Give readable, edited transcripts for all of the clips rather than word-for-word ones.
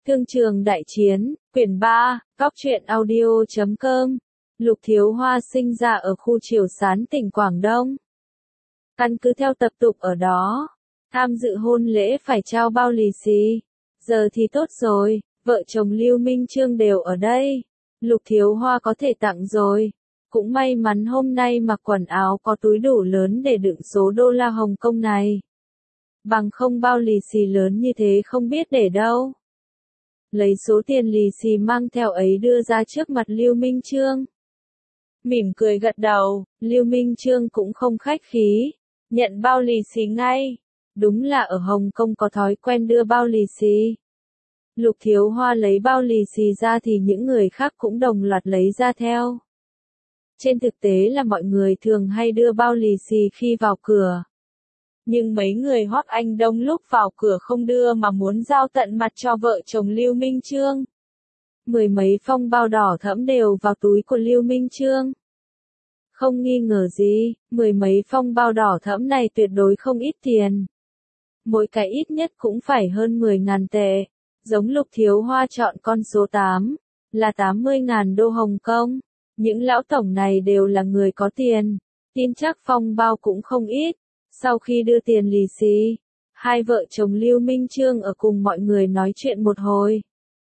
Thương trường đại chiến, quyển 3, góc truyện audio.com. Lục Thiếu Hoa sinh ra ở khu Triều Sán tỉnh Quảng Đông. Căn cứ theo tập tục ở đó, tham dự hôn lễ phải trao bao lì xì. Giờ thì tốt rồi, vợ chồng Lưu Minh Chương đều ở đây. Lục Thiếu Hoa có thể tặng rồi. Cũng may mắn hôm nay mặc quần áo có túi đủ lớn để đựng số đô la Hồng Kông này. Bằng không bao lì xì lớn như thế không biết để đâu. Lấy số tiền lì xì mang theo ấy đưa ra trước mặt Lưu Minh Chương. Mỉm cười gật đầu, Lưu Minh Chương cũng không khách khí, nhận bao lì xì ngay. Đúng là ở Hồng Kông có thói quen đưa bao lì xì. Lục Thiếu Hoa lấy bao lì xì ra thì những người khác cũng đồng loạt lấy ra theo. Trên thực tế là mọi người thường hay đưa bao lì xì khi vào cửa. Nhưng mấy người Hoắc Anh Đông lúc vào cửa không đưa mà muốn giao tận mặt cho vợ chồng Lưu Minh Chương. Mười mấy phong bao đỏ thẫm đều vào túi của Lưu Minh Chương. Không nghi ngờ gì, mười mấy phong bao đỏ thẫm này tuyệt đối không ít tiền. Mỗi cái ít nhất cũng phải hơn 10.000 tệ. Giống Lục Thiếu Hoa chọn con số 8, là 80.000 đô Hồng Kông. Những lão tổng này đều là người có tiền, tin chắc phong bao cũng không ít. Sau khi đưa tiền lì xì, hai vợ chồng Lưu Minh Chương ở cùng mọi người nói chuyện một hồi.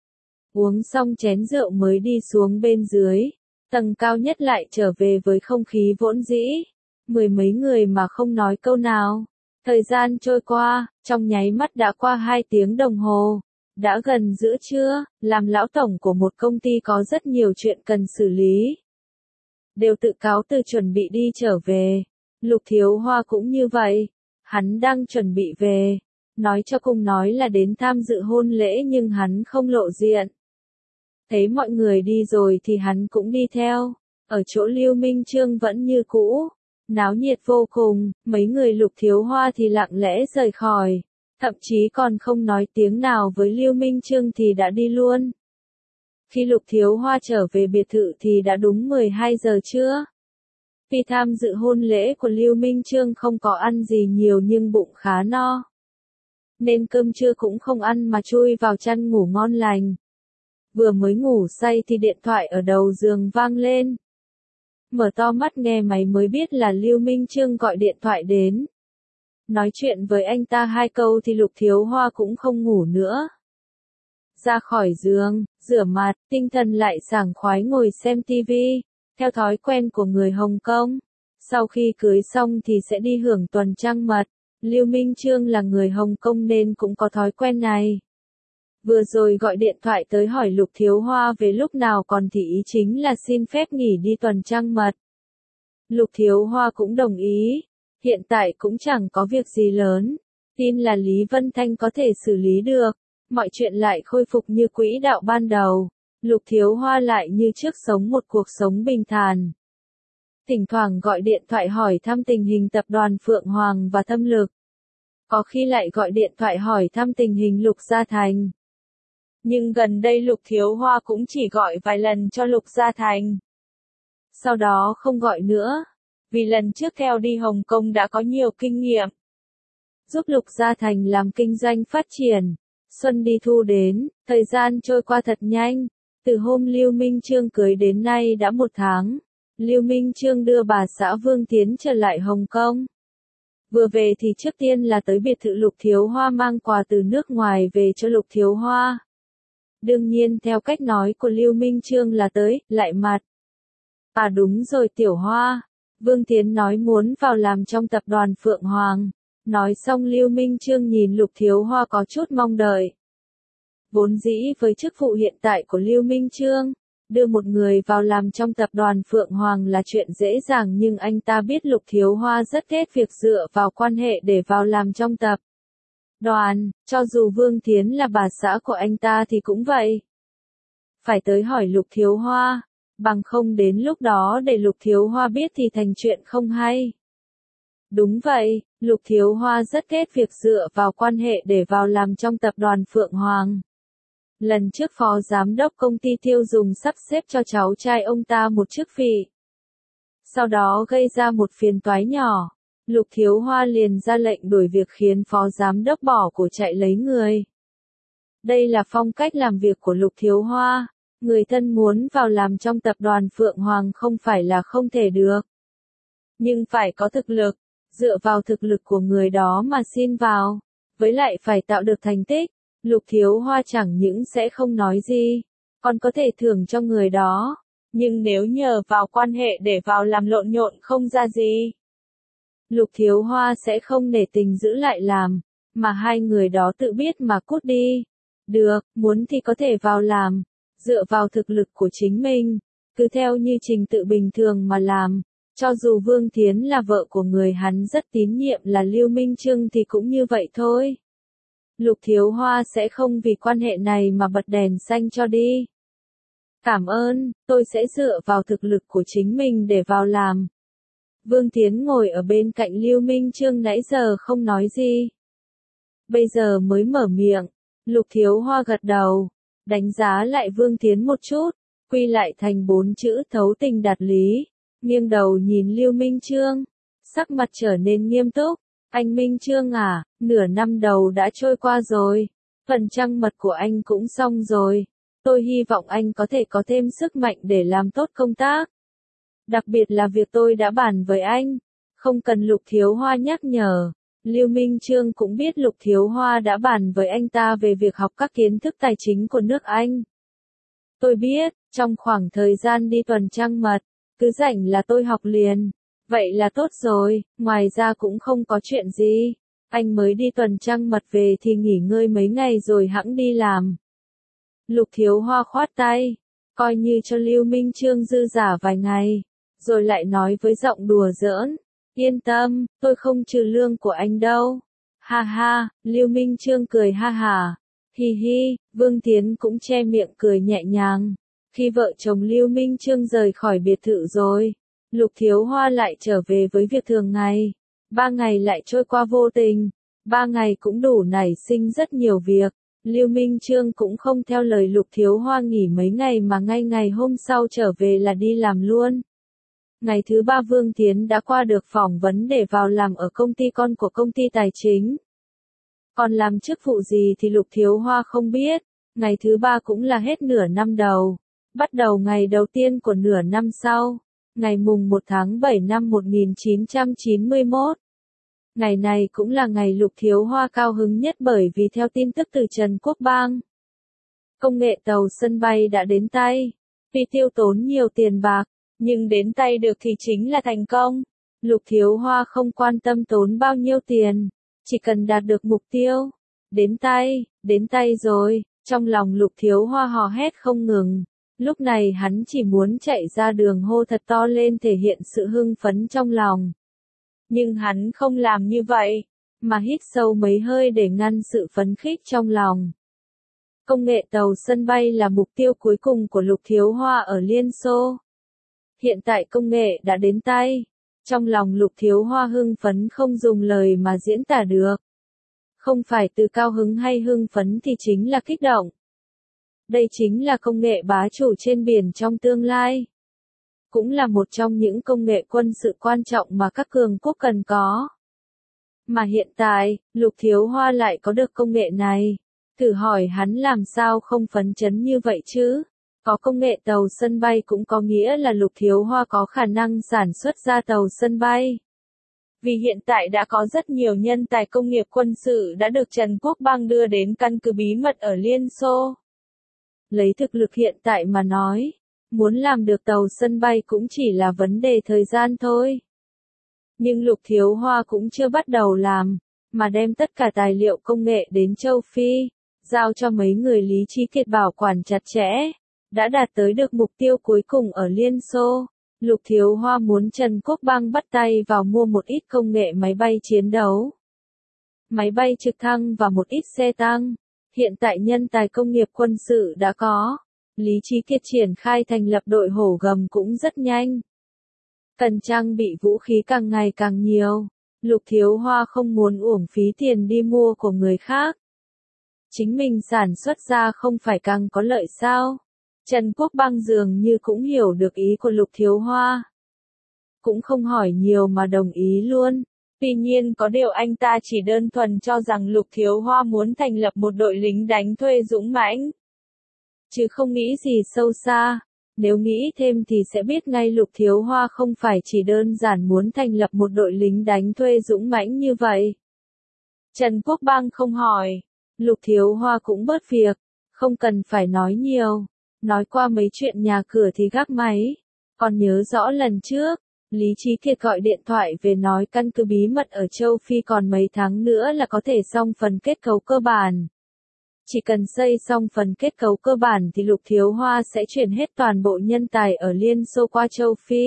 Uống xong chén rượu mới đi xuống bên dưới, tầng cao nhất lại trở về với không khí vốn dĩ. Mười mấy người mà không nói câu nào. Thời gian trôi qua, trong nháy mắt đã qua 2 tiếng đồng hồ. Đã gần giữa trưa, làm lão tổng của một công ty có rất nhiều chuyện cần xử lý. Đều tự cáo từ chuẩn bị đi trở về. Lục Thiếu Hoa cũng như vậy. Hắn đang chuẩn bị về. Nói cho cùng nói là đến tham dự hôn lễ nhưng hắn không lộ diện. Thấy mọi người đi rồi thì hắn cũng đi theo. Ở chỗ Lưu Minh Chương vẫn như cũ. Náo nhiệt vô cùng, mấy người Lục Thiếu Hoa thì lặng lẽ rời khỏi. Thậm chí còn không nói tiếng nào với Lưu Minh Chương thì đã đi luôn. Khi Lục Thiếu Hoa trở về biệt thự thì đã đúng 12 giờ trưa. Vì tham dự hôn lễ của Lưu Minh Chương không có ăn gì nhiều nhưng bụng khá no. Nên cơm trưa cũng không ăn mà chui vào chăn ngủ ngon lành. Vừa mới ngủ say thì điện thoại ở đầu giường vang lên. Mở to mắt nghe máy mới biết là Lưu Minh Chương gọi điện thoại đến. Nói chuyện với anh ta 2 câu thì Lục Thiếu Hoa cũng không ngủ nữa. Ra khỏi giường, rửa mặt, tinh thần lại sảng khoái ngồi xem tivi. Theo thói quen của người Hồng Kông, sau khi cưới xong thì sẽ đi hưởng tuần trăng mật. Lưu Minh Chương là người Hồng Kông nên cũng có thói quen này. Vừa rồi gọi điện thoại tới hỏi Lục Thiếu Hoa về lúc nào còn thì ý chính là xin phép nghỉ đi tuần trăng mật. Lục Thiếu Hoa cũng đồng ý. Hiện tại cũng chẳng có việc gì lớn. Tin là Lý Vân Thanh có thể xử lý được. Mọi chuyện lại khôi phục như quỹ đạo ban đầu. Lục Thiếu Hoa lại như trước sống một cuộc sống bình thản. Thỉnh thoảng gọi điện thoại hỏi thăm tình hình tập đoàn Phượng Hoàng và Thâm Lực. Có khi lại gọi điện thoại hỏi thăm tình hình Lục Gia Thành. Nhưng gần đây Lục Thiếu Hoa cũng chỉ gọi vài lần cho Lục Gia Thành. Sau đó không gọi nữa. Vì lần trước theo đi Hồng Kông đã có nhiều kinh nghiệm. Giúp Lục Gia Thành làm kinh doanh phát triển. Xuân đi thu đến, thời gian trôi qua thật nhanh. Từ hôm Lưu Minh Chương cưới đến nay đã 1 tháng. Lưu Minh Chương đưa bà xã Vương Tiến trở lại Hồng Kông. Vừa về thì trước tiên là tới biệt thự Lục Thiếu Hoa mang quà từ nước ngoài về cho Lục Thiếu Hoa. Đương nhiên theo cách nói của Lưu Minh Chương là tới, lại mặt. À đúng rồi Tiểu Hoa. Vương Tiến nói muốn vào làm trong tập đoàn Phượng Hoàng. Nói xong Lưu Minh Chương nhìn Lục Thiếu Hoa có chút mong đợi. Vốn dĩ với chức vụ hiện tại của Lưu Minh Chương, đưa một người vào làm trong tập đoàn Phượng Hoàng là chuyện dễ dàng nhưng anh ta biết Lục Thiếu Hoa rất ghét việc dựa vào quan hệ để vào làm trong tập đoàn, cho dù Vương Thiến là bà xã của anh ta thì cũng vậy. Phải tới hỏi Lục Thiếu Hoa, bằng không đến lúc đó để Lục Thiếu Hoa biết thì thành chuyện không hay. Đúng vậy, Lục Thiếu Hoa rất ghét việc dựa vào quan hệ để vào làm trong tập đoàn Phượng Hoàng. Lần trước phó giám đốc công ty tiêu dùng sắp xếp cho cháu trai ông ta một chức vị. Sau đó gây ra một phiền toái nhỏ. Lục Thiếu Hoa liền ra lệnh đuổi việc khiến phó giám đốc bỏ của chạy lấy người. Đây là phong cách làm việc của Lục Thiếu Hoa. Người thân muốn vào làm trong tập đoàn Phượng Hoàng không phải là không thể được. Nhưng phải có thực lực, dựa vào thực lực của người đó mà xin vào. Với lại phải tạo được thành tích, Lục Thiếu Hoa chẳng những sẽ không nói gì, còn có thể thưởng cho người đó. Nhưng nếu nhờ vào quan hệ để vào làm lộn nhộn không ra gì, Lục Thiếu Hoa sẽ không nể tình giữ lại làm, mà hai người đó tự biết mà cút đi. Được, muốn thì có thể vào làm, dựa vào thực lực của chính mình, cứ theo như trình tự bình thường mà làm. Cho dù Vương Thiến là vợ của người hắn rất tín nhiệm là Lưu Minh Trương thì cũng như vậy thôi. Lục Thiếu Hoa sẽ không vì quan hệ này mà bật đèn xanh cho đi. Cảm ơn, tôi sẽ dựa vào thực lực của chính mình để vào làm. Vương Thiến ngồi ở bên cạnh Lưu Minh Trương nãy giờ không nói gì. Bây giờ mới mở miệng, Lục Thiếu Hoa gật đầu, đánh giá lại Vương Thiến một chút, quy lại thành 4 chữ thấu tình đạt lý, nghiêng đầu nhìn Lưu Minh Trương, sắc mặt trở nên nghiêm túc. Anh Minh Trương à, nửa năm đầu đã trôi qua rồi, phần trăng mật của anh cũng xong rồi. Tôi hy vọng anh có thể có thêm sức mạnh để làm tốt công tác. Đặc biệt là việc tôi đã bàn với anh. Không cần Lục Thiếu Hoa nhắc nhở. Lưu Minh Trương cũng biết Lục Thiếu Hoa đã bàn với anh ta về việc học các kiến thức tài chính của nước Anh. Tôi biết, trong khoảng thời gian đi tuần trăng mật, cứ rảnh là tôi học liền. Vậy là tốt rồi, ngoài ra cũng không có chuyện gì. Anh mới đi tuần trăng mật về thì nghỉ ngơi mấy ngày rồi hẵng đi làm. Lục Thiếu Hoa khoát tay, coi như cho Lưu Minh Trương dư giả vài ngày, rồi lại nói với giọng đùa giỡn, yên tâm, tôi không trừ lương của anh đâu. Ha ha, Lưu Minh Trương cười ha hà, hi hi, Vương Thiến cũng che miệng cười nhẹ nhàng. Khi vợ chồng Lưu Minh Trương rời khỏi biệt thự rồi, Lục Thiếu Hoa lại trở về với việc thường ngày. 3 ngày lại trôi qua vô tình, 3 ngày cũng đủ nảy sinh rất nhiều việc. Lưu Minh Trương cũng không theo lời Lục Thiếu Hoa nghỉ mấy ngày mà ngay ngày hôm sau trở về là đi làm luôn. Ngày thứ 3 Vương Thiến đã qua được phỏng vấn để vào làm ở công ty con của công ty tài chính. Còn làm chức vụ gì thì Lục Thiếu Hoa không biết. Ngày thứ 3 cũng là hết nửa năm đầu. Bắt đầu ngày đầu tiên của nửa năm sau. Ngày mùng 1 tháng 7 năm 1991. Ngày này cũng là ngày Lục Thiếu Hoa cao hứng nhất bởi vì theo tin tức từ Trần Quốc Bang, công nghệ tàu sân bay đã đến tay. Vì tiêu tốn nhiều tiền bạc, nhưng đến tay được thì chính là thành công. Lục Thiếu Hoa không quan tâm tốn bao nhiêu tiền, chỉ cần đạt được mục tiêu. Đến tay rồi, trong lòng Lục Thiếu Hoa hò hét không ngừng. Lúc này hắn chỉ muốn chạy ra đường hô thật to lên thể hiện sự hưng phấn trong lòng. Nhưng hắn không làm như vậy, mà hít sâu mấy hơi để ngăn sự phấn khích trong lòng. Công nghệ tàu sân bay là mục tiêu cuối cùng của Lục Thiếu Hoa ở Liên Xô. Hiện tại công nghệ đã đến tay. Trong lòng Lục Thiếu Hoa hưng phấn không dùng lời mà diễn tả được. Không phải từ cao hứng hay hưng phấn thì chính là kích động. Đây chính là công nghệ bá chủ trên biển trong tương lai. Cũng là một trong những công nghệ quân sự quan trọng mà các cường quốc cần có. Mà hiện tại, Lục Thiếu Hoa lại có được công nghệ này. Thử hỏi hắn làm sao không phấn chấn như vậy chứ? Có công nghệ tàu sân bay cũng có nghĩa là Lục Thiếu Hoa có khả năng sản xuất ra tàu sân bay. Vì hiện tại đã có rất nhiều nhân tài công nghiệp quân sự đã được Trần Quốc Bang đưa đến căn cứ bí mật ở Liên Xô. Lấy thực lực hiện tại mà nói, muốn làm được tàu sân bay cũng chỉ là vấn đề thời gian thôi. Nhưng Lục Thiếu Hoa cũng chưa bắt đầu làm, mà đem tất cả tài liệu công nghệ đến châu Phi, giao cho mấy người Lý Trí Kiệt bảo quản chặt chẽ, đã đạt tới được mục tiêu cuối cùng ở Liên Xô. Lục Thiếu Hoa muốn Trần Quốc Bang bắt tay vào mua một ít công nghệ máy bay chiến đấu, máy bay trực thăng và một ít xe tăng. Hiện tại nhân tài công nghiệp quân sự đã có. Lý Trí Kiệt triển khai thành lập đội hổ gầm cũng rất nhanh. Cần trang bị vũ khí càng ngày càng nhiều. Lục Thiếu Hoa không muốn uổng phí tiền đi mua của người khác. Chính mình sản xuất ra không phải càng có lợi sao? Trần Quốc Bang dường như cũng hiểu được ý của Lục Thiếu Hoa. Cũng không hỏi nhiều mà đồng ý luôn. Tuy nhiên có điều anh ta chỉ đơn thuần cho rằng Lục Thiếu Hoa muốn thành lập một đội lính đánh thuê dũng mãnh, chứ không nghĩ gì sâu xa. Nếu nghĩ thêm thì sẽ biết ngay Lục Thiếu Hoa không phải chỉ đơn giản muốn thành lập một đội lính đánh thuê dũng mãnh như vậy. Trần Quốc Bang không hỏi. Lục Thiếu Hoa cũng bớt việc. Không cần phải nói nhiều. Nói qua mấy chuyện nhà cửa thì gác máy. Còn nhớ rõ lần trước, Lý Chí Kiệt gọi điện thoại về nói căn cứ bí mật ở châu Phi còn mấy tháng nữa là có thể xong phần kết cấu cơ bản. Chỉ cần xây xong phần kết cấu cơ bản thì Lục Thiếu Hoa sẽ chuyển hết toàn bộ nhân tài ở Liên Xô qua châu Phi.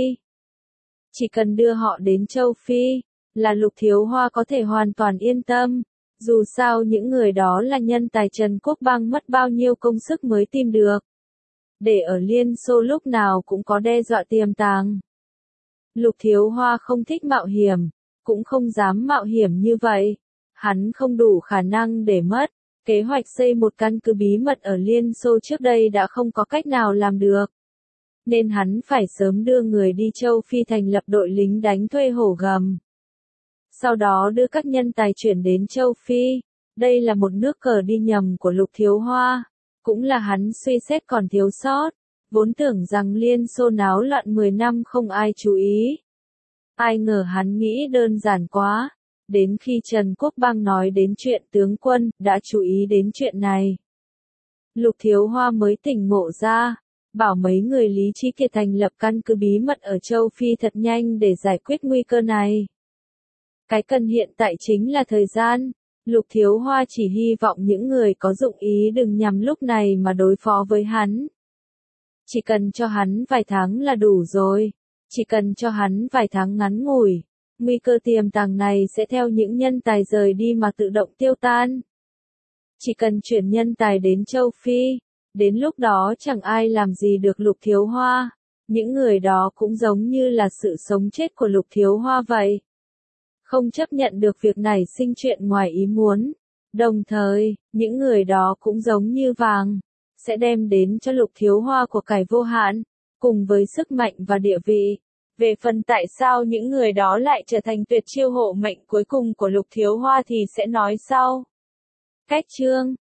Chỉ cần đưa họ đến châu Phi, là Lục Thiếu Hoa có thể hoàn toàn yên tâm. Dù sao những người đó là nhân tài Trần Quốc Bang mất bao nhiêu công sức mới tìm được. Để ở Liên Xô lúc nào cũng có đe dọa tiềm tàng. Lục Thiếu Hoa không thích mạo hiểm, cũng không dám mạo hiểm như vậy. Hắn không đủ khả năng để mất. Kế hoạch xây một căn cứ bí mật ở Liên Xô trước đây đã không có cách nào làm được. Nên hắn phải sớm đưa người đi châu Phi thành lập đội lính đánh thuê hổ gầm. Sau đó đưa các nhân tài chuyển đến châu Phi. Đây là một nước cờ đi nhầm của Lục Thiếu Hoa. Cũng là hắn suy xét còn thiếu sót. Vốn tưởng rằng Liên Xô náo loạn 10 năm không ai chú ý. Ai ngờ hắn nghĩ đơn giản quá. Đến khi Trần Quốc Bang nói đến chuyện tướng quân, đã chú ý đến chuyện này. Lục Thiếu Hoa mới tỉnh ngộ ra, bảo mấy người Lý Chí Kiệt thành lập căn cứ bí mật ở châu Phi thật nhanh để giải quyết nguy cơ này. Cái cần hiện tại chính là thời gian. Lục Thiếu Hoa chỉ hy vọng những người có dụng ý đừng nhằm lúc này mà đối phó với hắn. Chỉ cần cho hắn vài tháng là đủ rồi. Chỉ cần cho hắn vài tháng ngắn ngủi. Nguy cơ tiềm tàng này sẽ theo những nhân tài rời đi mà tự động tiêu tan. Chỉ cần chuyển nhân tài đến châu Phi, đến lúc đó chẳng ai làm gì được Lục Thiếu Hoa. Những người đó cũng giống như là sự sống chết của Lục Thiếu Hoa vậy. Không chấp nhận được việc nảy sinh chuyện ngoài ý muốn. Đồng thời, những người đó cũng giống như vàng, sẽ đem đến cho Lục Thiếu Hoa của cải vô hạn, cùng với sức mạnh và địa vị. Về phần tại sao những người đó lại trở thành tuyệt chiêu hộ mệnh cuối cùng của Lục Thiếu Hoa thì sẽ nói sau. Cách chương